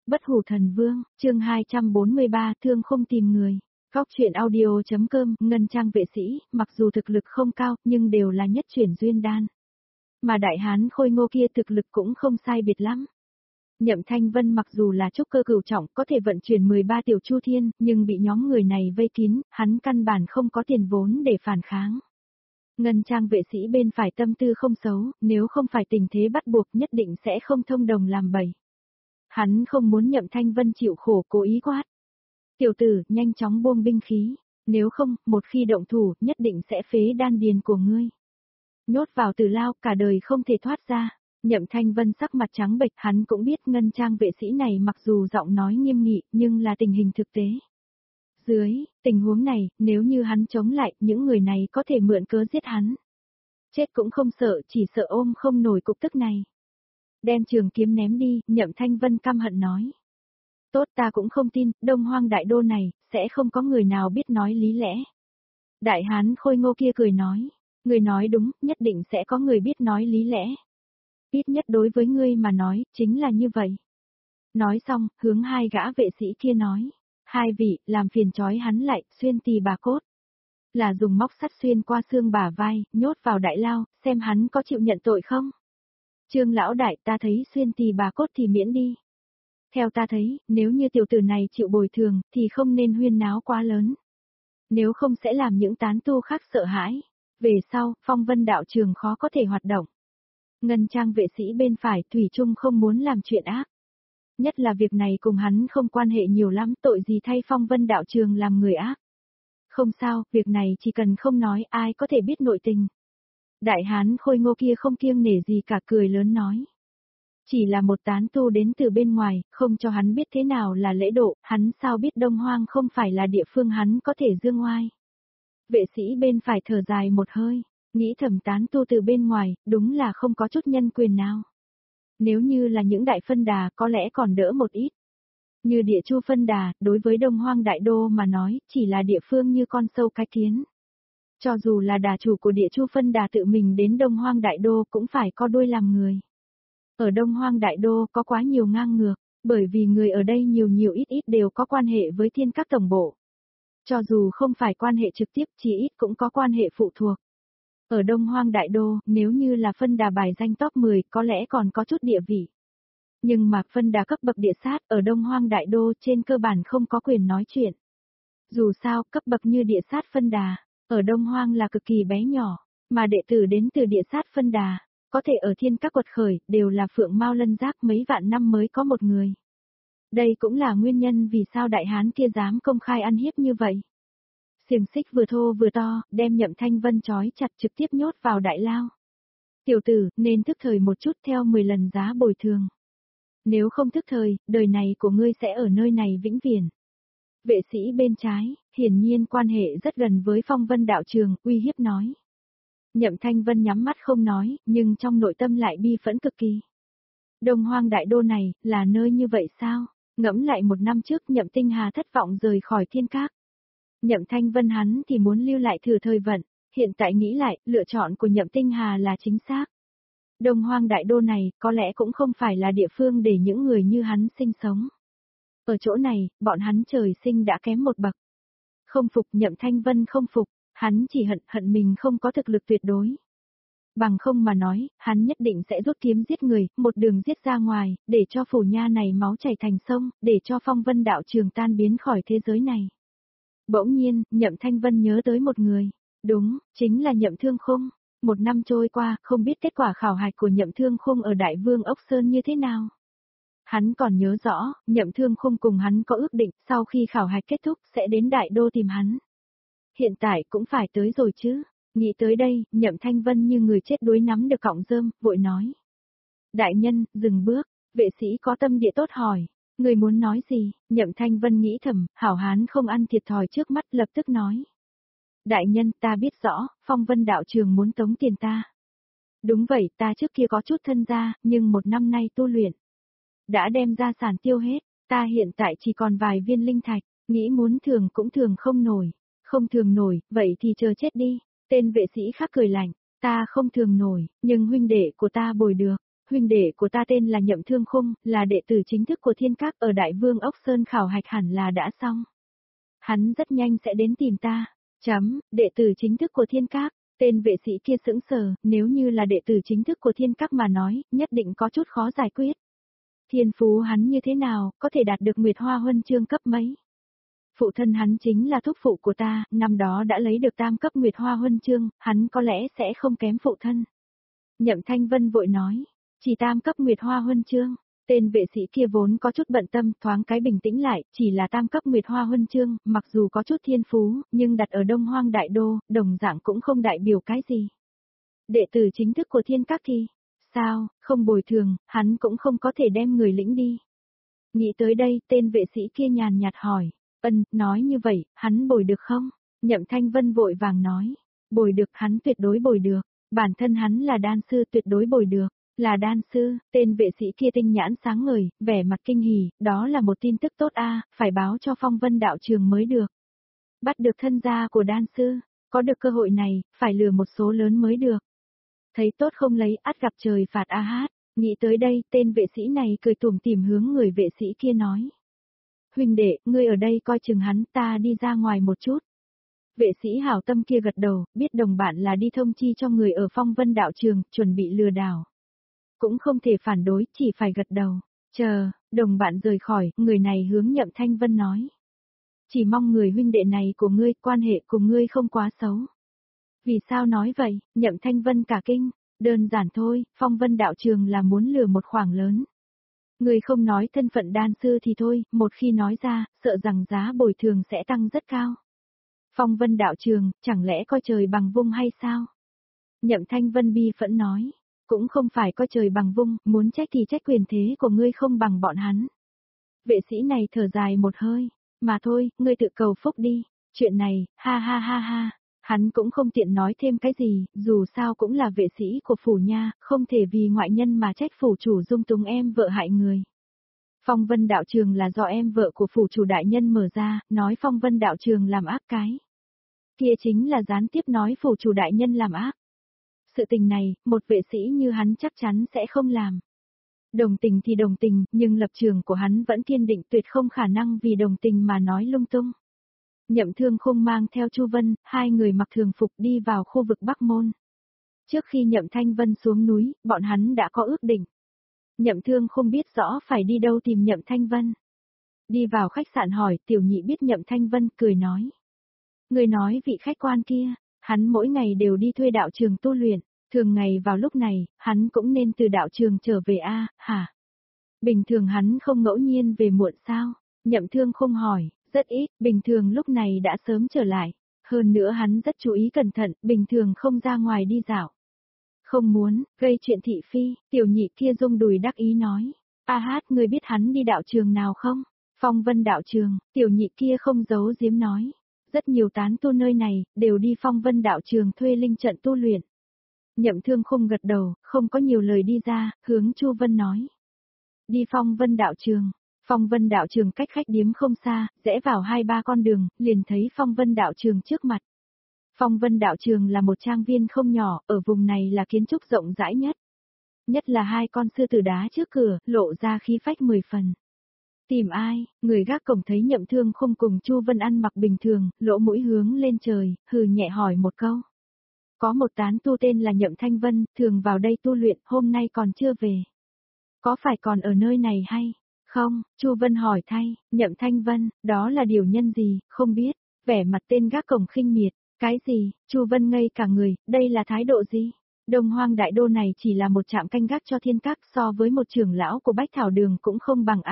Bất hủ thần vương, chương 243, thương không tìm người. Góc truyện audio.com, Ngân Trang vệ sĩ, mặc dù thực lực không cao, nhưng đều là nhất chuyển duyên đan. Mà đại hán khôi ngô kia thực lực cũng không sai biệt lắm. Nhậm Thanh Vân mặc dù là trúc cơ cửu trọng, có thể vận chuyển 13 tiểu chu thiên, nhưng bị nhóm người này vây kín, hắn căn bản không có tiền vốn để phản kháng. Ngân Trang vệ sĩ bên phải tâm tư không xấu, nếu không phải tình thế bắt buộc nhất định sẽ không thông đồng làm bậy. Hắn không muốn Nhậm Thanh Vân chịu khổ, cố ý quát. Tiểu tử, nhanh chóng buông binh khí, nếu không, một khi động thủ, nhất định sẽ phế đan điền của ngươi. Nhốt vào tử lao, cả đời không thể thoát ra. Nhậm Thanh Vân sắc mặt trắng bệch, hắn cũng biết Ngân Trang vệ sĩ này mặc dù giọng nói nghiêm nghị, nhưng là tình hình thực tế. Dưới tình huống này, nếu như hắn chống lại, những người này có thể mượn cớ giết hắn. Chết cũng không sợ, chỉ sợ ôm không nổi cục tức này. Đem trường kiếm ném đi, Nhậm Thanh Vân căm hận nói. Tốt, ta cũng không tin, Đông Hoang đại đô này, sẽ không có người nào biết nói lý lẽ. Đại hán khôi ngô kia cười nói. Người nói đúng, nhất định sẽ có người biết nói lý lẽ. Ít nhất đối với ngươi mà nói, chính là như vậy. Nói xong, hướng hai gã vệ sĩ kia nói. Hai vị, làm phiền trói hắn lại, xuyên tì bà cốt. Là dùng móc sắt xuyên qua xương bả vai, nhốt vào đại lao, xem hắn có chịu nhận tội không. Trương lão đại, ta thấy xuyên tì bà cốt thì miễn đi. Theo ta thấy, nếu như tiểu tử này chịu bồi thường, thì không nên huyên náo quá lớn. Nếu không sẽ làm những tán tu khác sợ hãi. Về sau, Phong Vân đạo trường khó có thể hoạt động. Ngân Trang vệ sĩ bên phải thủy chung không muốn làm chuyện ác. Nhất là việc này cùng hắn không quan hệ nhiều lắm, tội gì thay Phong Vân đạo trường làm người ác. Không sao, việc này chỉ cần không nói ai có thể biết nội tình. Đại hán khôi ngô kia không kiêng nể gì cả, cười lớn nói. Chỉ là một tán tu đến từ bên ngoài, không cho hắn biết thế nào là lễ độ, hắn sao biết Đông Hoang không phải là địa phương hắn có thể dương oai. Vệ sĩ bên phải thở dài một hơi, nghĩ thầm tán tu từ bên ngoài, đúng là không có chút nhân quyền nào. Nếu như là những đại phân đà có lẽ còn đỡ một ít. Như địa chu phân đà, đối với Đông Hoang đại đô mà nói, chỉ là địa phương như con sâu cái kiến. Cho dù là đà chủ của địa chu phân đà tự mình đến Đông Hoang đại đô cũng phải co đuôi làm người. Ở Đông Hoang đại đô có quá nhiều ngang ngược, bởi vì người ở đây nhiều ít đều có quan hệ với thiên các tổng bộ. Cho dù không phải quan hệ trực tiếp, chỉ ít cũng có quan hệ phụ thuộc. Ở Đông Hoang đại đô, nếu như là phân đà bài danh top 10, có lẽ còn có chút địa vị. Nhưng mà phân đà cấp bậc địa sát ở Đông Hoang đại đô trên cơ bản không có quyền nói chuyện. Dù sao, cấp bậc như địa sát phân đà, ở Đông Hoang là cực kỳ bé nhỏ, mà đệ tử đến từ địa sát phân đà, có thể ở thiên các quật khởi, đều là phượng mao lân giác mấy vạn năm mới có một người. Đây cũng là nguyên nhân vì sao đại hán kia dám công khai ăn hiếp như vậy. Xiềng xích vừa thô vừa to, đem Nhậm Thanh Vân trói chặt trực tiếp nhốt vào đại lao. Tiểu tử, nên thức thời một chút theo 10 lần giá bồi thường. Nếu không thức thời, đời này của ngươi sẽ ở nơi này vĩnh viễn. Vệ sĩ bên trái, hiển nhiên quan hệ rất gần với Phong Vân đạo trường, uy hiếp nói. Nhậm Thanh Vân nhắm mắt không nói, nhưng trong nội tâm lại bi phẫn cực kỳ. Đông Hoang đại đô này, là nơi như vậy sao? Ngẫm lại một năm trước Nhậm Tinh Hà thất vọng rời khỏi thiên các. Nhậm Thanh Vân hắn thì muốn lưu lại thử thời vận, hiện tại nghĩ lại, lựa chọn của Nhậm Tinh Hà là chính xác. Đông Hoang đại đô này, có lẽ cũng không phải là địa phương để những người như hắn sinh sống. Ở chỗ này, bọn hắn trời sinh đã kém một bậc. Không phục, Nhậm Thanh Vân không phục, hắn chỉ hận mình không có thực lực tuyệt đối. Bằng không mà nói, hắn nhất định sẽ rút kiếm giết người, một đường giết ra ngoài, để cho phủ nha này máu chảy thành sông, để cho Phong Vân đạo trường tan biến khỏi thế giới này. Bỗng nhiên, Nhậm Thanh Vân nhớ tới một người. Đúng, chính là Nhậm Thương Khung. Một năm trôi qua, không biết kết quả khảo hạch của Nhậm Thương Khung ở Đại Vương Ốc Sơn như thế nào. Hắn còn nhớ rõ, Nhậm Thương Khung cùng hắn có ước định, sau khi khảo hạch kết thúc sẽ đến Đại Đô tìm hắn. Hiện tại cũng phải tới rồi chứ. Nghĩ tới đây, Nhậm Thanh Vân như người chết đuối nắm được cọng rơm, vội nói. Đại nhân, dừng bước, vệ sĩ có tâm địa tốt hỏi. Người muốn nói gì? Nhậm Thanh Vân nghĩ thầm, hảo hán không ăn thiệt thòi trước mắt, lập tức nói. Đại nhân, ta biết rõ, Phong Vân đạo trường muốn tống tiền ta. Đúng vậy, ta trước kia có chút thân gia, nhưng một năm nay tu luyện. Đã đem gia sản tiêu hết, ta hiện tại chỉ còn vài viên linh thạch, nghĩ muốn thường cũng thường không nổi. Không thường nổi, vậy thì chờ chết đi. Tên vệ sĩ khác cười lạnh, ta không thường nổi, nhưng huynh đệ của ta bồi được. Huynh đệ của ta tên là Nhậm Thương Khung, là đệ tử chính thức của Thiên Các, ở Đại Vương Ốc Sơn khảo hạch hẳn là đã xong. Hắn rất nhanh sẽ đến tìm ta. Đệ tử chính thức của Thiên Các. Tên vệ sĩ kia sững sờ, nếu như là đệ tử chính thức của Thiên Các mà nói, nhất định có chút khó giải quyết. Thiên phú hắn như thế nào, có thể đạt được Nguyệt Hoa Huân Chương cấp mấy? Phụ thân hắn chính là thúc phụ của ta, năm đó đã lấy được tam cấp Nguyệt Hoa Huân Chương, hắn có lẽ sẽ không kém phụ thân. Nhậm Thanh Vân vội nói, chỉ tam cấp Nguyệt Hoa Huân Chương. Tên vệ sĩ kia vốn có chút bận tâm, thoáng cái bình tĩnh lại, chỉ là tam cấp Nguyệt Hoa Huân Chương, mặc dù có chút thiên phú, nhưng đặt ở Đông Hoang Đại Đô, đồng dạng cũng không đại biểu cái gì. Đệ tử chính thức của Thiên Các thì, sao, không bồi thường, hắn cũng không có thể đem người lĩnh đi. Nghĩ tới đây, tên vệ sĩ kia nhàn nhạt hỏi, nói như vậy, hắn bồi được không? Nhậm Thanh Vân vội vàng nói, bồi được, hắn tuyệt đối bồi được, bản thân hắn là đan sư tuyệt đối bồi được. Là đan sư, tên vệ sĩ kia tinh nhãn sáng ngời, vẻ mặt kinh hỉ, đó là một tin tức tốt a, phải báo cho Phong Vân đạo trường mới được. Bắt được thân gia của đan sư, có được cơ hội này, phải lừa một số lớn mới được. Thấy tốt không lấy, ắt gặp trời phạt a hát, nghĩ tới đây, tên vệ sĩ này cười tủm tỉm hướng người vệ sĩ kia nói. Huynh đệ, ngươi ở đây coi chừng hắn, ta đi ra ngoài một chút. Vệ sĩ hảo tâm kia gật đầu, biết đồng bạn là đi thông chi cho người ở Phong Vân đạo trường, chuẩn bị lừa đảo. Cũng không thể phản đối, chỉ phải gật đầu. Chờ, đồng bạn rời khỏi, người này hướng Nhậm Thanh Vân nói. Chỉ mong người huynh đệ này của ngươi, quan hệ cùng ngươi không quá xấu. Vì sao nói vậy, Nhậm Thanh Vân cả kinh, đơn giản thôi, Phong Vân đạo trường là muốn lừa một khoản lớn. Ngươi không nói thân phận đan sư thì thôi, một khi nói ra, sợ rằng giá bồi thường sẽ tăng rất cao. Phong Vân đạo trường, chẳng lẽ coi trời bằng vung hay sao? Nhậm Thanh Vân bi phẫn nói. Cũng không phải coi trời bằng vung, muốn trách thì trách quyền thế của ngươi không bằng bọn hắn. Vệ sĩ này thở dài một hơi, mà thôi, ngươi tự cầu phúc đi, chuyện này, ha ha ha ha, hắn cũng không tiện nói thêm cái gì, dù sao cũng là vệ sĩ của phủ nha, không thể vì ngoại nhân mà trách phủ chủ dung túng em vợ hại người. Phong Vân đạo trường là do em vợ của phủ chủ đại nhân mở ra, nói Phong Vân đạo trường làm ác cái. Kia chính là gián tiếp nói phủ chủ đại nhân làm ác. Sự tình này, một vệ sĩ như hắn chắc chắn sẽ không làm. Đồng tình thì đồng tình, nhưng lập trường của hắn vẫn kiên định tuyệt không khả năng vì đồng tình mà nói lung tung. Nhậm Thương Khung mang theo Chu Vân, hai người mặc thường phục đi vào khu vực Bắc Môn. Trước khi Nhậm Thanh Vân xuống núi, bọn hắn đã có ước định. Nhậm Thương không biết rõ phải đi đâu tìm Nhậm Thanh Vân. Đi vào khách sạn hỏi, tiểu nhị biết Nhậm Thanh Vân, cười nói. Người nói vị khách quan kia, hắn mỗi ngày đều đi thuê đạo trường tu luyện, thường ngày vào lúc này, hắn cũng nên từ đạo trường trở về hả? Bình thường hắn không ngẫu nhiên về muộn sao? Nhậm Thương không hỏi, rất ít, bình thường lúc này đã sớm trở lại. Hơn nữa hắn rất chú ý cẩn thận, bình thường không ra ngoài đi dạo. Không muốn, gây chuyện thị phi, tiểu nhị kia rung đùi đắc ý nói. Người biết hắn đi đạo trường nào không? Phong Vân đạo trường, tiểu nhị kia không giấu giếm nói. Rất nhiều tán tu nơi này, đều đi Phong Vân đạo trường thuê linh trận tu luyện. Nhậm Thương không gật đầu, không có nhiều lời đi ra, hướng Chu Vân nói. Đi Phong Vân đạo trường. Phong Vân đạo trường cách khách điếm không xa, rẽ vào 2-3 con đường, liền thấy Phong Vân đạo trường trước mặt. Phong Vân đạo trường là một trang viên không nhỏ, ở vùng này là kiến trúc rộng rãi nhất. Nhất là 2 con sư tử đá trước cửa, lộ ra khí phách 10 phần. Tìm ai, người gác cổng thấy Nhậm Thương không cùng Chu Vân ăn mặc bình thường, lỗ mũi hướng lên trời, hừ nhẹ hỏi một câu. Có một tán tu tên là Nhậm Thanh Vân, thường vào đây tu luyện, hôm nay còn chưa về. Có phải còn ở nơi này hay? Không, Chu Vân hỏi thay, Nhậm Thanh Vân, đó là điều nhân gì, không biết, vẻ mặt tên gác cổng khinh miệt, cái gì, Chu Vân ngây cả người, đây là thái độ gì? Đông Hoang Đại Đô này chỉ là một trạm canh gác cho Thiên Các, so với một trưởng lão của Bách Thảo Đường cũng không bằng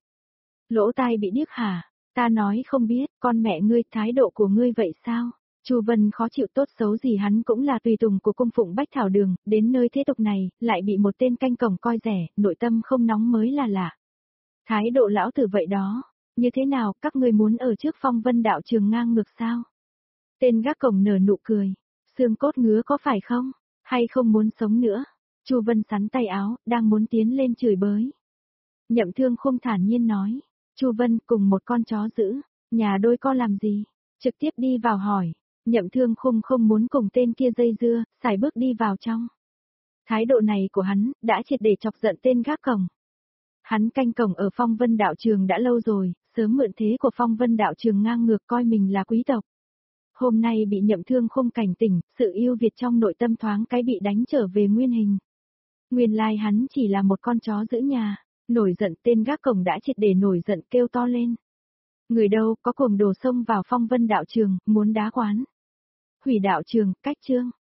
Lỗ tai bị điếc hả? Ta nói không biết, con mẹ ngươi, thái độ của ngươi vậy sao? Chu Vân khó chịu, tốt xấu gì hắn cũng là tùy tùng của cung phụng Bách Thảo Đường, đến nơi thế tục này, lại bị một tên canh cổng coi rẻ, nội tâm không nóng mới là lạ. Thái độ lão tử vậy đó, như thế nào, các ngươi muốn ở trước Phong Vân đạo trường ngang ngược sao? Tên gác cổng nở nụ cười, xương cốt ngứa có phải không? Hay không muốn sống nữa? Chu Vân sắn tay áo, đang muốn tiến lên chửi bới. Nhậm Thương không thản nhiên nói, Chu Vân cùng một con chó dữ, nhà đôi co làm gì? Trực tiếp đi vào hỏi. Nhậm Thương không muốn cùng tên kia dây dưa, xài bước đi vào trong. Thái độ này của hắn, đã triệt để chọc giận tên gác cổng. Hắn canh cổng ở Phong Vân đạo trường đã lâu rồi, sớm mượn thế của Phong Vân đạo trường ngang ngược coi mình là quý tộc. Hôm nay bị Nhậm Thương không cảnh tỉnh, sự yêu Việt trong nội tâm thoáng cái bị đánh trở về nguyên hình. Nguyên lai hắn chỉ là một con chó giữ nhà, nổi giận tên gác cổng đã triệt để nổi giận kêu to lên. Người đâu có cuồng đồ xông vào Phong Vân đạo trường, muốn đá quán. Hủy đạo trường, cách chương.